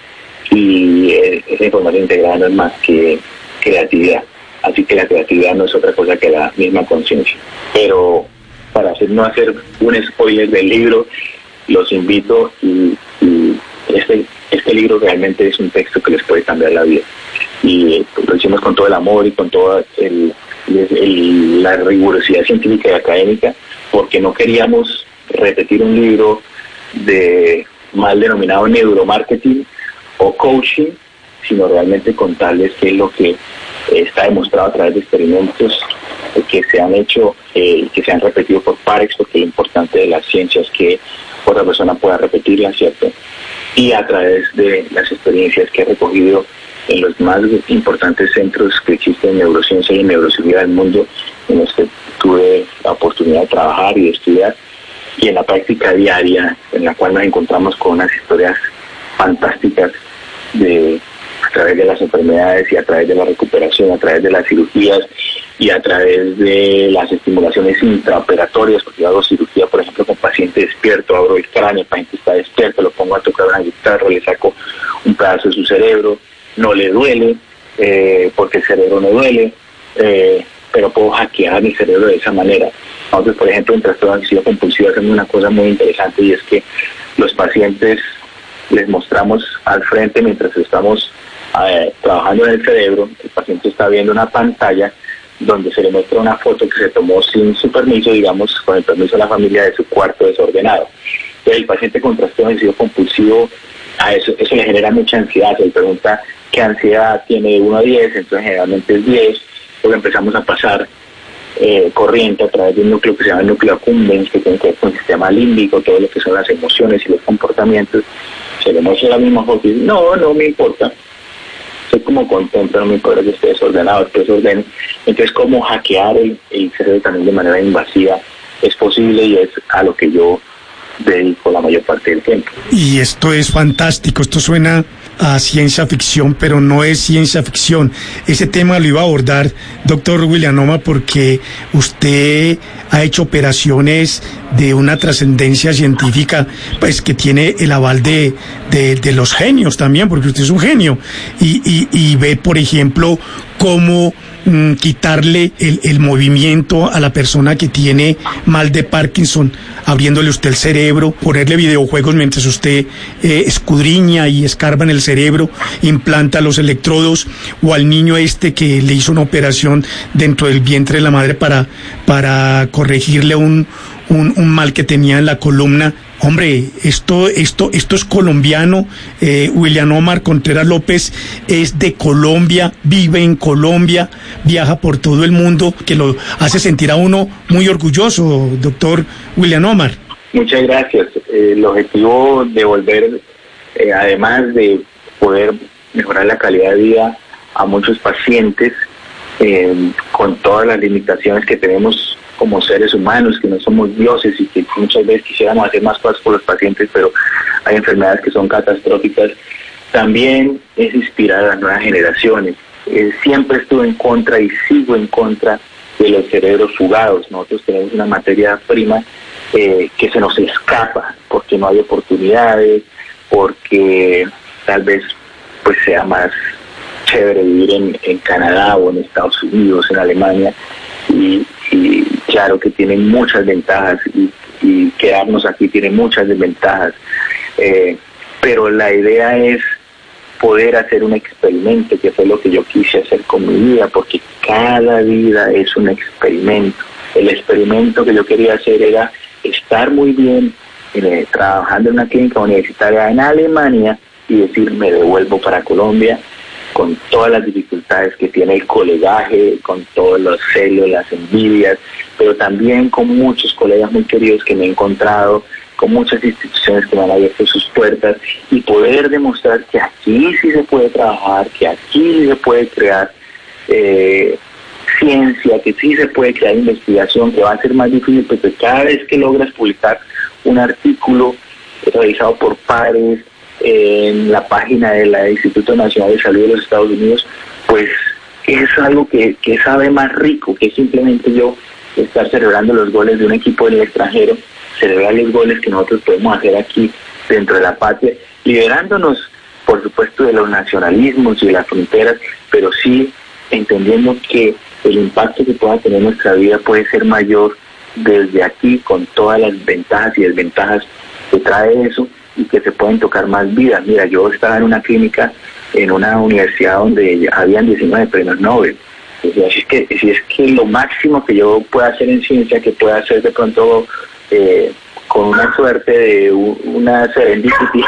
y eh, esa información integrada no es más que creatividad. Así que la creatividad no es otra cosa que la misma conciencia. Pero para hacer, no hacer un spoiler del libro, los invito, y, y este, este libro realmente es un texto que les puede cambiar la vida. Y pues, lo hicimos con todo el amor y con toda el, el, la rigurosidad científica y académica, porque no queríamos repetir un libro de mal denominado neuromarketing o coaching, sino realmente contarles qué es lo que está demostrado a través de experimentos que se han hecho, eh, que se han repetido por pares, porque lo importante de la ciencia es que otra persona pueda repetirla, ¿cierto? Y a través de las experiencias que he recogido en los más importantes centros que existen en neurociencia y neurocirugía del mundo, en los que tuve la oportunidad de trabajar y de estudiar, y en la práctica diaria, en la cual nos encontramos con unas historias fantásticas de a través de las enfermedades y a través de la recuperación, a través de las cirugías y a través de las estimulaciones intraoperatorias, porque yo hago cirugía, por ejemplo, con paciente despierto, abro el cráneo, el paciente está despierto, lo pongo a tocar una guitarra, le saco un pedazo de su cerebro, no le duele, eh, porque el cerebro no duele, eh, pero puedo hackear mi cerebro de esa manera. Entonces, por ejemplo, en trastorno obsesivo compulsivo hacemos una cosa muy interesante, y es que los pacientes les mostramos al frente, mientras estamos eh, trabajando en el cerebro, el paciente está viendo una pantalla donde se le muestra una foto que se tomó sin su permiso, digamos, con el permiso de la familia, de su cuarto desordenado. Entonces el paciente con trastorno obsesivo compulsivo, a eso, eso le genera mucha ansiedad. Se le pregunta qué ansiedad tiene de uno a diez, entonces generalmente es diez, porque empezamos a pasar eh, corriente a través de un núcleo que se llama el núcleo accumbens, que tiene que ver con el sistema límbico, todo lo que son las emociones y los comportamientos. Se le muestra la misma foto y dice, no, no me importa. Estoy como contento, no me importa que esté desordenado, que desordene. Entonces, cómo hackear el, el cerebro también de manera invasiva es posible, y es a lo que yo dedico la mayor parte del tiempo. Y esto es fantástico, esto suena a ciencia ficción, pero no es ciencia ficción. Ese tema lo iba a abordar, doctor William Omar, porque usted ha hecho operaciones de una trascendencia científica, pues que tiene el aval de, de, de los genios también, porque usted es un genio, y, y, y ve, por ejemplo, cómo mm, quitarle el, el movimiento a la persona que tiene mal de Parkinson, abriéndole usted el cerebro, ponerle videojuegos mientras usted eh, escudriña y escarba en el cerebro, implanta los electrodos, o al niño este que le hizo una operación dentro del vientre de la madre para, para corregirle un, un, un mal que tenía en la columna. Hombre, esto, esto, esto es colombiano. eh, William Omar Contreras López es de Colombia, vive en Colombia, viaja por todo el mundo, que lo hace sentir a uno muy orgulloso, doctor William Omar. Muchas gracias. Eh, el objetivo de volver, eh, además de poder mejorar la calidad de vida a muchos pacientes, eh, con todas las limitaciones que tenemos como seres humanos, que no somos dioses y que muchas veces quisiéramos hacer más cosas por los pacientes, pero hay enfermedades que son catastróficas, también es inspirar a las nuevas generaciones. Eh, siempre estuve en contra y sigo en contra de los cerebros fugados. Nosotros tenemos una materia prima eh, que se nos escapa porque no hay oportunidades, porque tal vez pues sea más chévere vivir en, en Canadá o en Estados Unidos, en Alemania, y, y claro que tiene muchas ventajas, y, y quedarnos aquí tiene muchas desventajas, eh, pero la idea es poder hacer un experimento, que fue lo que yo quise hacer con mi vida, porque cada vida es un experimento. El experimento que yo quería hacer era estar muy bien eh, trabajando en una clínica universitaria en Alemania y decir, me devuelvo para Colombia, con todas las dificultades que tiene el colegaje, con todos los celos, las envidias, pero también con muchos colegas muy queridos que me he encontrado, con muchas instituciones que me han abierto sus puertas, y poder demostrar que aquí sí se puede trabajar, que aquí sí se puede crear eh, ciencia, que sí se puede crear investigación, que va a ser más difícil, porque cada vez que logras publicar un artículo realizado por pares, en la página del Instituto Nacional de Salud de los Estados Unidos, pues es algo que, que sabe más rico que simplemente yo estar celebrando los goles de un equipo del extranjero, celebrar los goles que nosotros podemos hacer aquí dentro de la patria, liberándonos por supuesto de los nacionalismos y de las fronteras, pero sí entendiendo que el impacto que pueda tener nuestra vida puede ser mayor desde aquí, con todas las ventajas y desventajas que trae eso, y que se pueden tocar más vidas. Mira, yo estaba en una clínica, en una universidad donde habían diecinueve premios Nobel. O sea, si es que, si es que lo máximo que yo pueda hacer en ciencia, que pueda hacer de pronto eh, con una suerte de una serendipity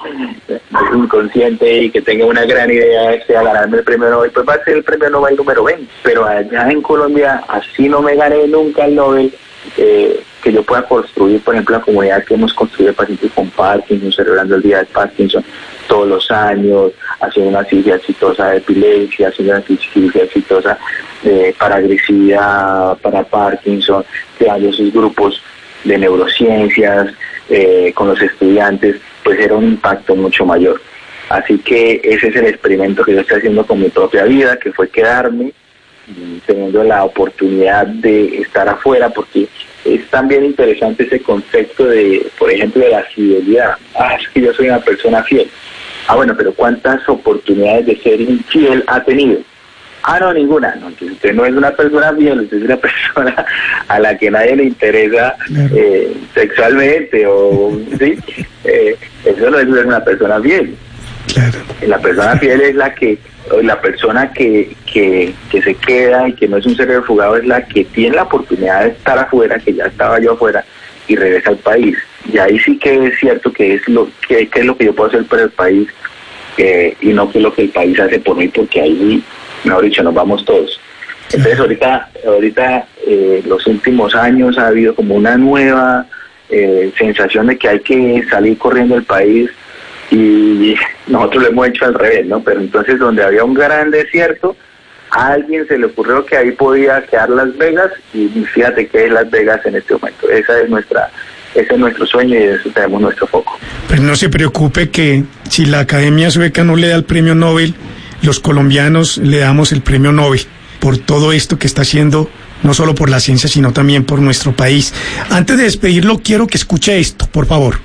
inconsciente, y que tenga una gran idea, sea ganarme el premio Nobel, pues va a ser el premio Nobel número veinte. Pero allá en Colombia, así no me gané nunca el Nobel, eh, que yo pueda construir, por ejemplo, la comunidad que hemos construido de pacientes con Parkinson, celebrando el día de Parkinson todos los años, haciendo una cirugía exitosa de epilepsia, haciendo una cirugía exitosa de, para agresividad, para Parkinson, creando esos grupos de neurociencias eh, con los estudiantes, pues era un impacto mucho mayor. Así que ese es el experimento que yo estoy haciendo con mi propia vida, que fue quedarme, teniendo la oportunidad de estar afuera, porque es también interesante ese concepto de, por ejemplo, de la fidelidad. Ah, es que yo soy una persona fiel. Ah, bueno, pero ¿cuántas oportunidades de ser infiel ha tenido? Ah, no, ninguna. No, entonces usted no es una persona fiel, usted es una persona a la que nadie le interesa eh, sexualmente, o sí, eh, eso no es ser una persona fiel. Claro. La persona fiel es la que, la persona que, que, que se queda y que no es un ser refugado, es la que tiene la oportunidad de estar afuera, que ya estaba yo afuera, y regresa al país. Y ahí sí que es cierto que es lo que, que es lo que yo puedo hacer por el país, eh, y no que es lo que el país hace por mí, porque ahí, mejor dicho, nos vamos todos. Entonces ahorita, ahorita eh, los últimos años ha habido como una nueva eh, sensación de que hay que salir corriendo del país, y nosotros lo hemos hecho al revés, ¿no? Pero entonces donde había un gran desierto, a alguien se le ocurrió que ahí podía quedar Las Vegas, y fíjate que es Las Vegas en este momento. Esa es nuestra, ese es nuestro sueño y de eso tenemos nuestro foco. Pues no se preocupe que si la Academia Sueca no le da el premio Nobel, los colombianos le damos el premio Nobel por todo esto que está haciendo, no solo por la ciencia, sino también por nuestro país. Antes de despedirlo, quiero que escuche esto, por favor.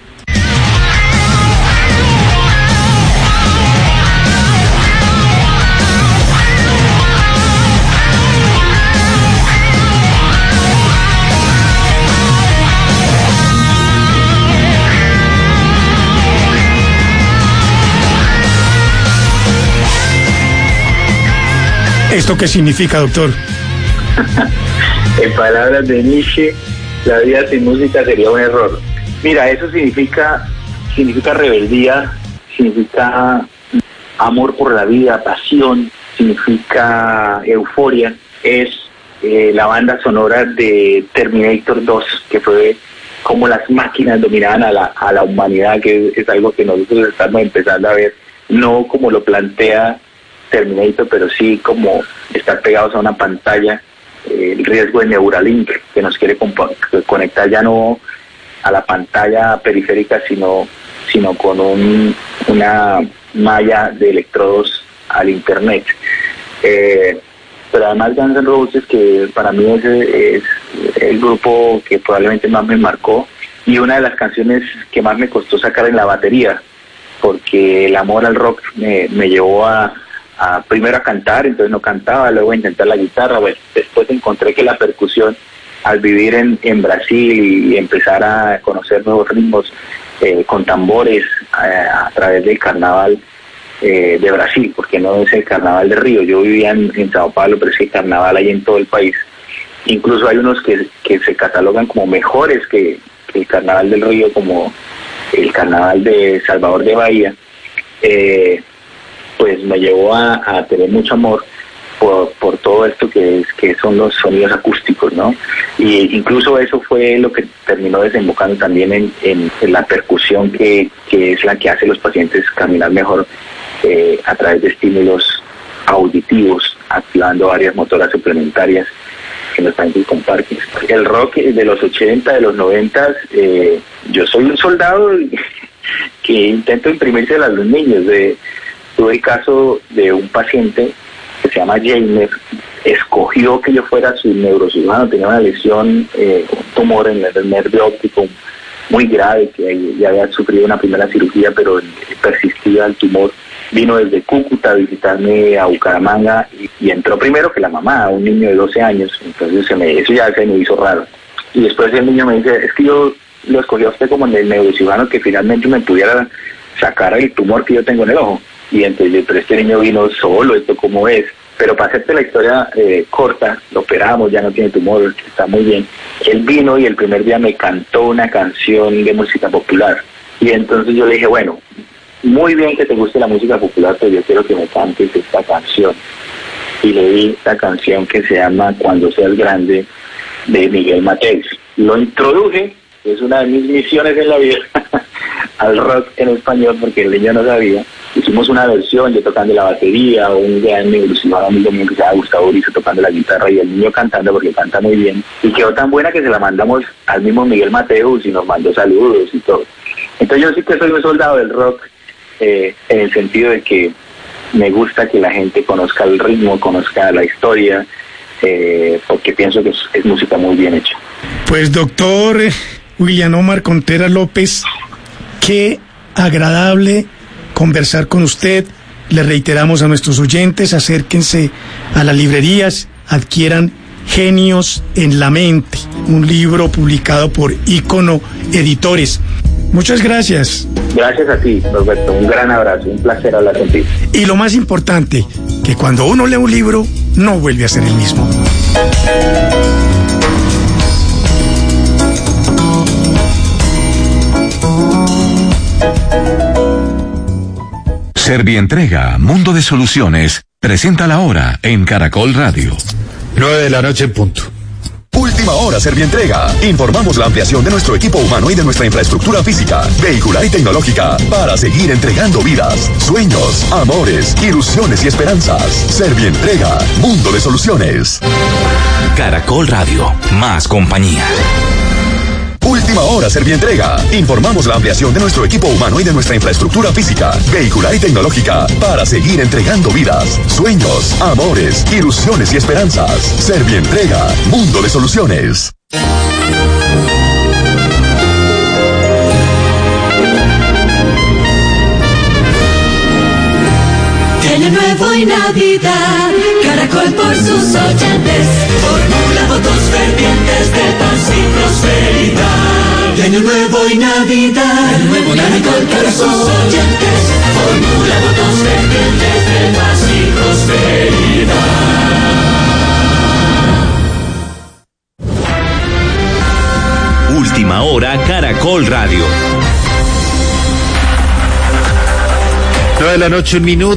¿Esto qué significa, doctor? En palabras de Nietzsche, la vida sin música sería un error. Mira, eso significa, significa rebeldía, significa amor por la vida, pasión, significa euforia. Es eh, la banda sonora de Terminator dos, que fue como las máquinas dominaban a la, a la humanidad, que es, es algo que nosotros estamos empezando a ver, no como lo plantea Terminator, pero sí como estar pegados a una pantalla, eh, el riesgo de Neuralink, que nos quiere comp- conectar ya no a la pantalla periférica, sino sino con un, una malla de electrodos al internet. Eh, pero además Guns N' Roses, que para mí es, es el grupo que probablemente más me marcó, y una de las canciones que más me costó sacar en la batería, porque el amor al rock me, me llevó a A, primero a cantar, entonces no cantaba, luego a intentar la guitarra. Bueno, después encontré que la percusión, al vivir en, en Brasil y empezar a conocer nuevos ritmos eh, con tambores a, a través del carnaval eh, de Brasil, porque no es el carnaval de Río. Yo vivía en, en Sao Paulo, pero es que el carnaval hay en todo el país. Incluso hay unos que, que se catalogan como mejores que, que el carnaval del Río, como el carnaval de Salvador de Bahía. Eh, pues me llevó a, a tener mucho amor por, por todo esto que es que son los sonidos acústicos, ¿no? Y incluso eso fue lo que terminó desembocando también en, en, en la percusión, que, que es la que hace a los pacientes caminar mejor eh, a través de estímulos auditivos, activando varias motoras suplementarias en los pacientes con Parkinson. El rock de los ochenta, de los noventa, eh, yo soy un soldado que intento imprimirse a los niños. De Tuve el caso de un paciente que se llama Jamer, escogió que yo fuera su neurocirujano, tenía una lesión, eh, un tumor en el nervio óptico muy grave, que ya había sufrido una primera cirugía, pero persistía el tumor. Vino desde Cúcuta a visitarme a Bucaramanga y, y entró primero que la mamá, un niño de doce años, entonces se me, eso ya se me hizo raro. Y después el niño me dice, es que yo lo escogí a usted como el neurocirujano que finalmente me pudiera sacar el tumor que yo tengo en el ojo. Y entonces, pero este niño vino solo, ¿esto cómo es? Pero para hacerte la historia eh, corta, lo operamos, ya no tiene tumor, está muy bien. Él vino y el primer día me cantó una canción de música popular. Y entonces yo le dije, bueno, muy bien que te guste la música popular, pero yo quiero que me cantes esta canción. Y le di esta canción que se llama Cuando seas grande, de Miguel Mateos. Lo introduje, es una de mis misiones en la vida, al rock en español, porque el niño no sabía. Hicimos una versión, yo tocando la batería, un gran neurocirujano amigo mío que se llama Gustavo Urizo tocando la guitarra y el niño cantando, porque canta muy bien. Y quedó tan buena que se la mandamos al mismo Miguel Mateos y nos mandó saludos y todo. Entonces yo sí que soy un soldado del rock, eh, en el sentido de que me gusta que la gente conozca el ritmo, conozca la historia, eh, porque pienso que es, es música muy bien hecha. Pues doctor William Omar Contreras López, qué agradable conversar con usted. Le reiteramos a nuestros oyentes, acérquense a las librerías, adquieran Genios en la Mente, un libro publicado por Ícono Editores. Muchas gracias. Gracias a ti, Roberto. Un gran abrazo, un placer hablar contigo. Y lo más importante, que cuando uno lee un libro, no vuelve a ser el mismo. Servientrega, Mundo de Soluciones, presenta la hora en Caracol Radio. nueve de la noche en punto. Última hora Servientrega. Informamos la ampliación de nuestro equipo humano y de nuestra infraestructura física, vehicular y tecnológica para seguir entregando vidas, sueños, amores, ilusiones y esperanzas. Servientrega, Mundo de Soluciones. Caracol Radio, más compañía. Última hora Servientrega. Informamos la ampliación de nuestro equipo humano y de nuestra infraestructura física, vehicular y tecnológica para seguir entregando vidas, sueños, amores, ilusiones y esperanzas. Servientrega, Mundo de Soluciones. Año nuevo y Navidad, Caracol por sus oyentes, formula votos fervientes de paz y prosperidad. De Año nuevo y Navidad, Año nuevo Caracol por sus oyentes, formula votos fervientes de paz y prosperidad. Última hora, Caracol Radio. nueve de la noche, un minuto.